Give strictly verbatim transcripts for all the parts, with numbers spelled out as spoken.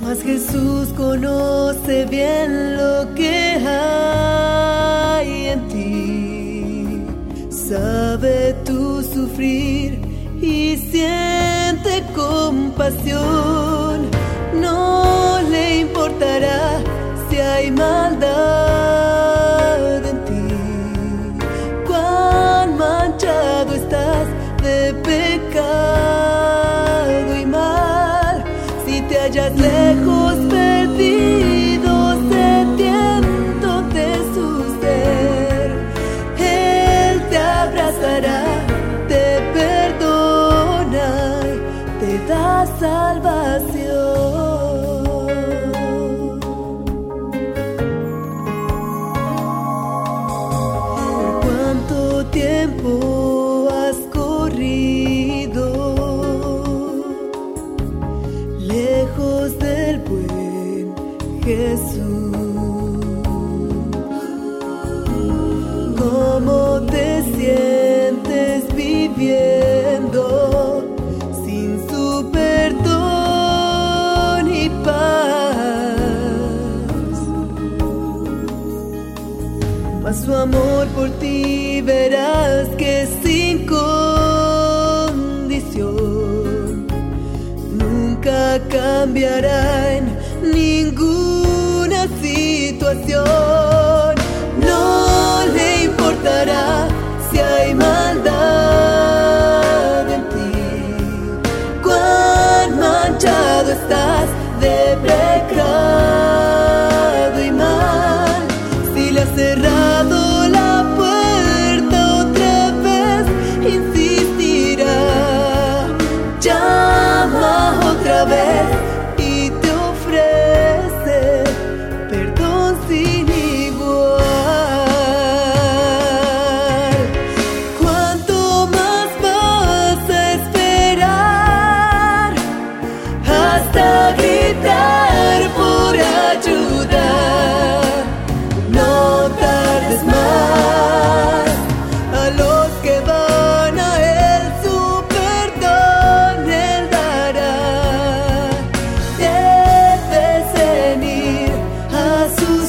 Mas Jesús conoce bien lo que hay en ti, sabe tu sufrir y siente compasión. No le importará si hay maldad en ti, cuán manchado estás de pecado y mal. Si te hallas lejos, perdido, sediento de su ser, Él te abrazará, te perdona y te da salvación. ¿Cuánto tiempo has corrido lejos del buen Jesús? ¿Cómo te sientes viviendo sin su perdón y paz? Mas su amor por ti verás que sin condición nunca cambiará en ninguna situación. No le importará si hay maldad en ti, cuán manchado estás de pecado y mal. Si le has cerrado la puerta otra vez, insistirá, llama otra vez y te ofrece perdón sin igual. ¿Cuánto más vas a esperar hasta gritar por ayuda? No tardes más. A los que van a Él su perdón Él dará. Debes venir a sus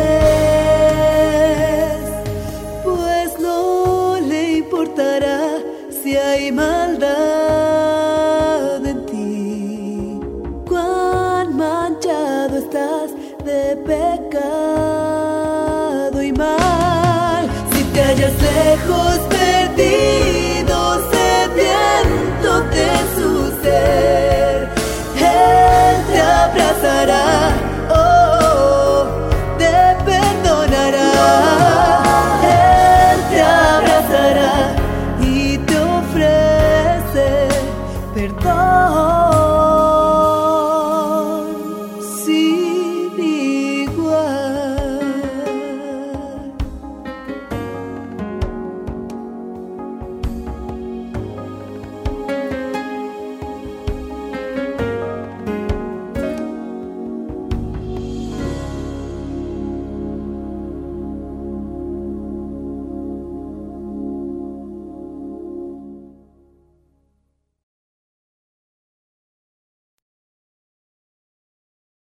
pies, pues no le importará si hay maldad en ti, cuán manchado estás de pecado y mal. Si te hallas lejos, perdido,